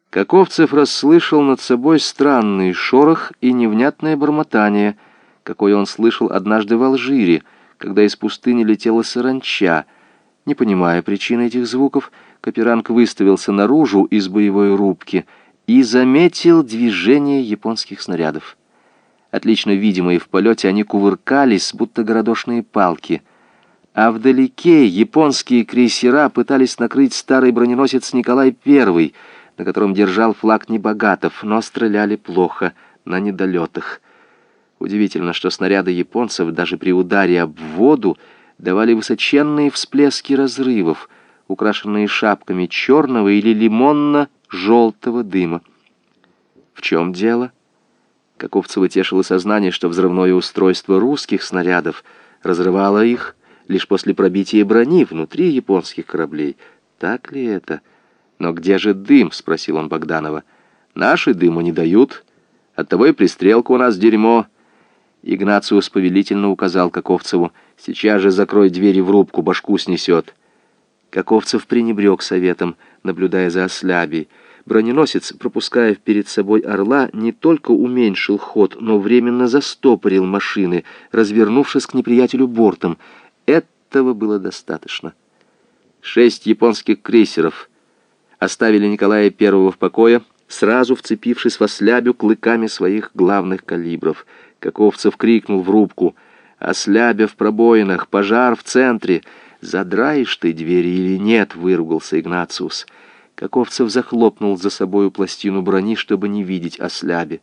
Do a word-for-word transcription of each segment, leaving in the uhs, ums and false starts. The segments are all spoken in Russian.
Каковцев расслышал над собой странный шорох и невнятное бормотание, какое он слышал однажды в Алжире, когда из пустыни летела саранча. Не понимая причины этих звуков, Каперанг выставился наружу из боевой рубки и заметил движение японских снарядов. Отлично видимые в полете, они кувыркались, будто городошные палки. А вдалеке японские крейсера пытались накрыть старый броненосец Николай Первый, на котором держал флаг Небогатов, но стреляли плохо, на недолетах. Удивительно, что снаряды японцев даже при ударе об воду давали высоченные всплески разрывов, украшенные шапками черного или лимонно-желтого дыма. В чем дело? Каковцева тешило сознание, что взрывное устройство русских снарядов разрывало их лишь после пробития брони внутри японских кораблей. Так ли это? «Но где же дым?» — спросил он Богданова. «Наши дыма не дают. Оттого и пристрелка у нас дерьмо». Игнациус повелительно указал Каковцеву: «Сейчас же закрой двери в рубку, башку снесет». Каковцев пренебрег советом, наблюдая за Ослябей. Броненосец, пропуская перед собой «Орла», не только уменьшил ход, но временно застопорил машины, развернувшись к неприятелю бортом. Этого было достаточно. Шесть японских крейсеров оставили Николая Первого в покое, сразу вцепившись в Ослябю клыками своих главных калибров. Каковцев крикнул в рубку: «Ослябя в пробоинах, пожар в центре! Задраешь ты двери или нет?» — выругался Игнациус. Каковцев захлопнул за собою пластину брони, чтобы не видеть Ослябе.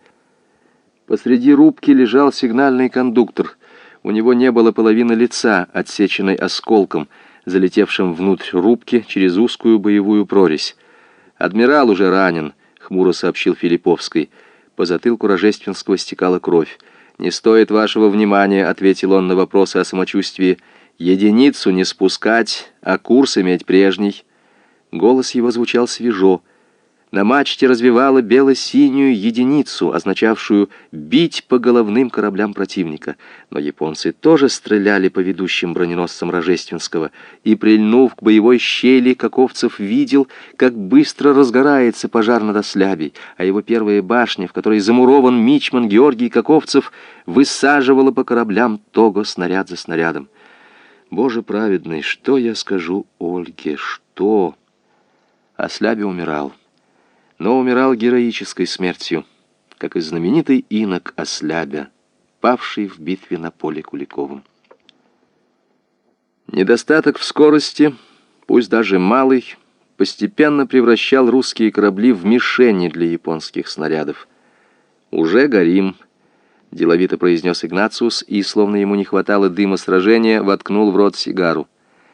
Посреди рубки лежал сигнальный кондуктор. У него не было половины лица, отсеченной осколком, залетевшим внутрь рубки через узкую боевую прорезь. «Адмирал уже ранен», — хмуро сообщил Филипповский. По затылку Рожественского стекала кровь. «Не стоит вашего внимания», — ответил он на вопросы о самочувствии. «Единицу не спускать, а курс иметь прежний». Голос его звучал свежо. На мачте развевала бело-синюю единицу, означавшую «бить по головным кораблям противника». Но японцы тоже стреляли по ведущим броненосцам Рожественского, и, прильнув к боевой щели, Каковцев видел, как быстро разгорается пожар над Ослябей, а его первая башня, в которой замурован мичман Георгий Каковцев, высаживала по кораблям того снаряд за снарядом. «Боже праведный, что я скажу Ольге, что...» Ослябя умирал. Но умирал героической смертью, как и знаменитый инок Ослябя, павший в битве на поле Куликовом. Недостаток в скорости, пусть даже малый, постепенно превращал русские корабли в мишени для японских снарядов. «Уже горим», — деловито произнес Игнациус, и, словно ему не хватало дыма сражения, воткнул в рот сигару.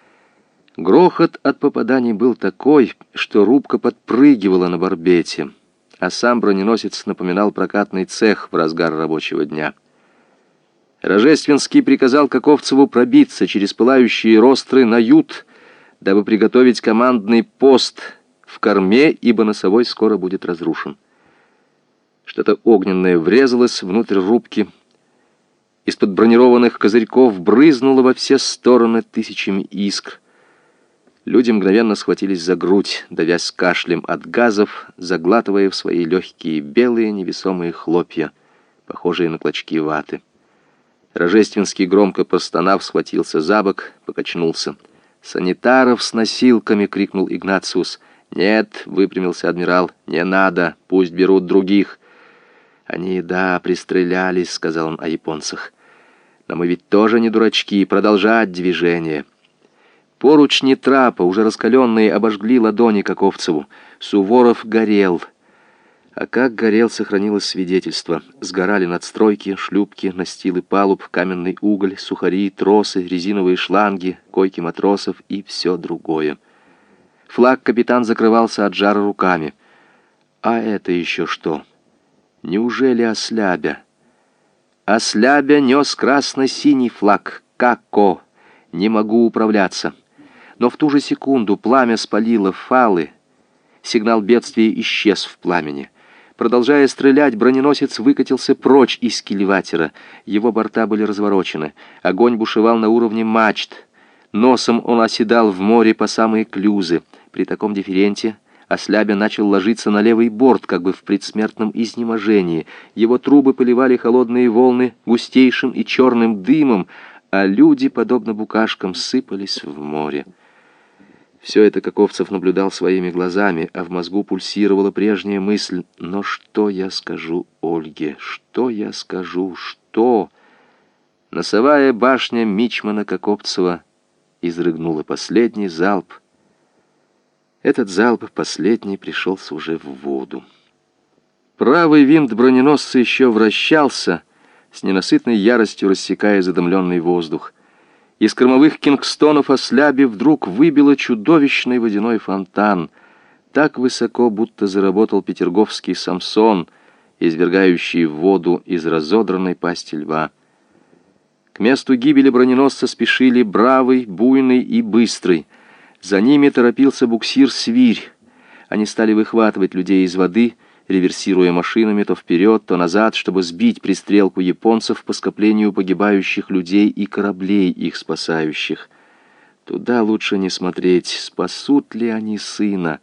Грохот от попаданий был такой, что рубка подпрыгивала на барбете, а сам броненосец напоминал прокатный цех в разгар рабочего дня. Рожественский приказал Каковцеву пробиться через пылающие ростры на ют, дабы приготовить командный пост в корме, ибо носовой скоро будет разрушен. Что-то огненное врезалось внутрь рубки. Из-под бронированных козырьков брызнуло во все стороны тысячами искр. Люди мгновенно схватились за грудь, давясь кашлем от газов, заглатывая в свои легкие белые невесомые хлопья, похожие на клочки ваты. Рожественский, громко простонав, схватился за бок, покачнулся. «Санитаров с носилками!» — крикнул Игнациус. «Нет!» — выпрямился адмирал. «Не надо! Пусть берут других!» «Они, да, пристрелялись», — сказал он о японцах. «Но мы ведь тоже не дурачки, продолжать движение». Поручни трапа, уже раскаленные, обожгли ладони Каковцеву. Суворов горел. А как горел, сохранилось свидетельство. Сгорали надстройки, шлюпки, настилы палуб, каменный уголь, сухари, тросы, резиновые шланги, койки матросов и все другое. Флаг капитан закрывался от жара руками. А это еще что? Неужели Ослябя? Ослябя нес красно-синий флаг. Како? Не могу управляться. Но в ту же секунду пламя спалило фалы. Сигнал бедствия исчез в пламени. Продолжая стрелять, броненосец выкатился прочь из кильватера. Его борта были разворочены. Огонь бушевал на уровне мачт. Носом он оседал в море по самые клюзы. При таком дифференте Ослябя начал ложиться на левый борт, как бы в предсмертном изнеможении. Его трубы поливали холодные волны густейшим и черным дымом, а люди, подобно букашкам, сыпались в море. Все это Каковцев наблюдал своими глазами, а в мозгу пульсировала прежняя мысль: «Но что я скажу Ольге? Что я скажу? Что?» Носовая башня мичмана Каковцева изрыгнула последний залп. Этот залп, последний, пришелся уже в воду. Правый винт броненосца еще вращался, с ненасытной яростью рассекая задымленный воздух. Из кормовых кингстонов Ослябе вдруг выбило чудовищный водяной фонтан, так высоко, будто заработал петерговский Самсон, извергающий воду из разодранной пасти льва. К месту гибели броненосца спешили Бравый, Буйный и Быстрый. За ними торопился буксир «Свирь». Они стали выхватывать людей из воды, реверсируя машинами то вперед, то назад, чтобы сбить пристрелку японцев по скоплению погибающих людей и кораблей, их спасающих. Туда лучше не смотреть, спасут ли они сына.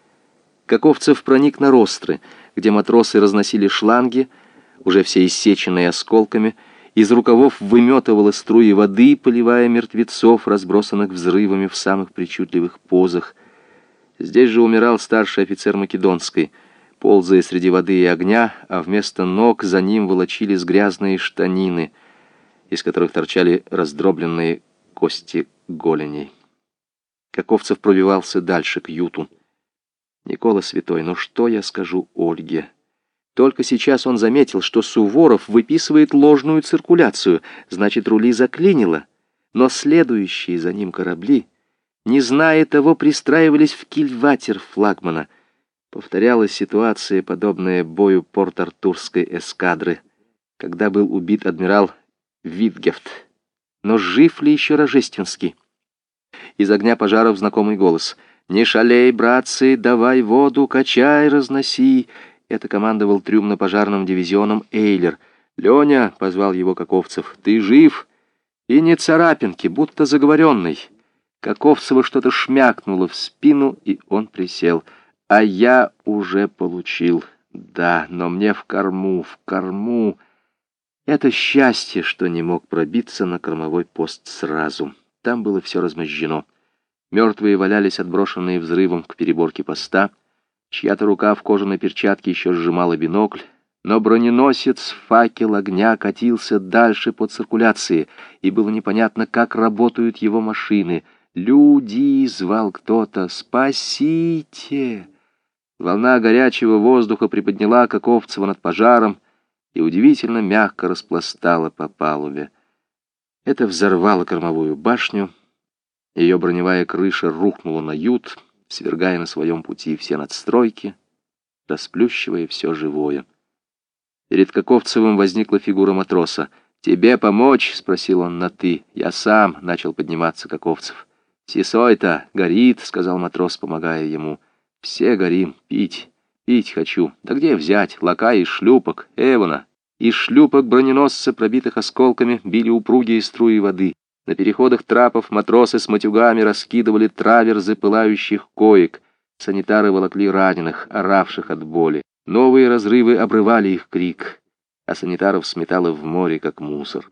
Каковцев проник на ростры, где матросы разносили шланги, уже все иссеченные осколками. Из рукавов выметывало струи воды, поливая мертвецов, разбросанных взрывами в самых причудливых позах. Здесь же умирал старший офицер Македонской, ползая среди воды и огня, а вместо ног за ним волочились грязные штанины, из которых торчали раздробленные кости голеней. Каковцев пробивался дальше, к юту. «Никола Святой, ну что я скажу Ольге?» Только сейчас он заметил, что Суворов выписывает ложную циркуляцию, значит, рули заклинило. Но следующие за ним корабли, не зная того, пристраивались в кильватер флагмана. Повторялась ситуация, подобная бою Порт-Артурской эскадры, когда был убит адмирал Витгефт. Но жив ли еще Рожественский? Из огня пожаров знакомый голос: «Не шалей, братцы, давай воду, качай, разноси». Это командовал трюмно-пожарным дивизионом Эйлер. «Леня», — позвал его Каковцев, — «ты жив?» И не царапинки, будто заговоренный. Каковцева что-то шмякнуло в спину, и он присел. «А я уже получил. Да, но мне в корму, в корму». Это счастье, что не мог пробиться на кормовой пост сразу. Там было все размозжено. Мертвые валялись, отброшенные взрывом к переборке поста. Чья-то рука в кожаной перчатке еще сжимала бинокль, но броненосец, факел огня, катился дальше по циркуляции, и было непонятно, как работают его машины. «Люди!» — звал кто-то. «Спасите!» Волна горячего воздуха приподняла Каковцева над пожаром и удивительно мягко распластала по палубе. Это взорвало кормовую башню, ее броневая крыша рухнула на ют, свергая на своем пути все надстройки, расплющивая все живое. Перед Каковцевым возникла фигура матроса. «Тебе помочь?» — спросил он на «ты». «Я сам», — начал подниматься Каковцев. «Сисой-то горит», — сказал матрос, помогая ему. «Все горим. Пить. Пить хочу. Да где взять? Лака из шлюпок. Эвана». Из шлюпок броненосца, пробитых осколками, били упругие струи воды. На переходах трапов матросы с матюгами раскидывали траверзы пылающих коек. Санитары волокли раненых, оравших от боли. Новые разрывы обрывали их крик, а санитаров сметало в море, как мусор.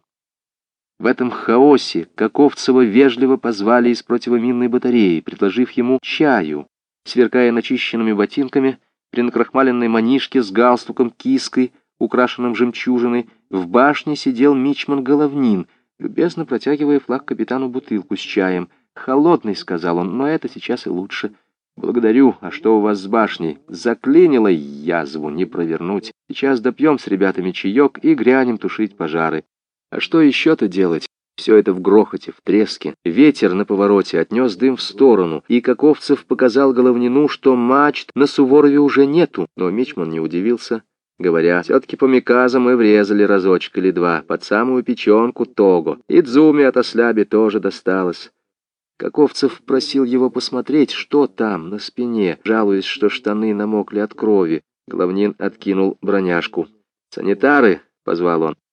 В этом хаосе Каковцева вежливо позвали из противоминной батареи, предложив ему чаю. Сверкая начищенными ботинками, при накрахмаленной манишке с галстуком киской, украшенным жемчужиной, в башне сидел мичман Головнин, любезно протягивая флаг капитану бутылку с чаем. «Холодный», — сказал он, — «но это сейчас и лучше». «Благодарю. А что у вас с башней?» «Заклинило, язву не провернуть. Сейчас допьем с ребятами чаек и грянем тушить пожары». А что еще-то делать? Все это в грохоте, в треске. Ветер на повороте отнес дым в сторону, и Каковцев показал Головнину, что мачт на Суворове уже нету. Но мичман не удивился, говоря: «Все-таки по миказам мы врезали разочек или два, под самую печенку того. И Дзуме от Ослябе тоже досталось». Каковцев просил его посмотреть, что там, на спине, жалуясь, что штаны намокли от крови. Головнин откинул броняшку. «Санитары!» — позвал он.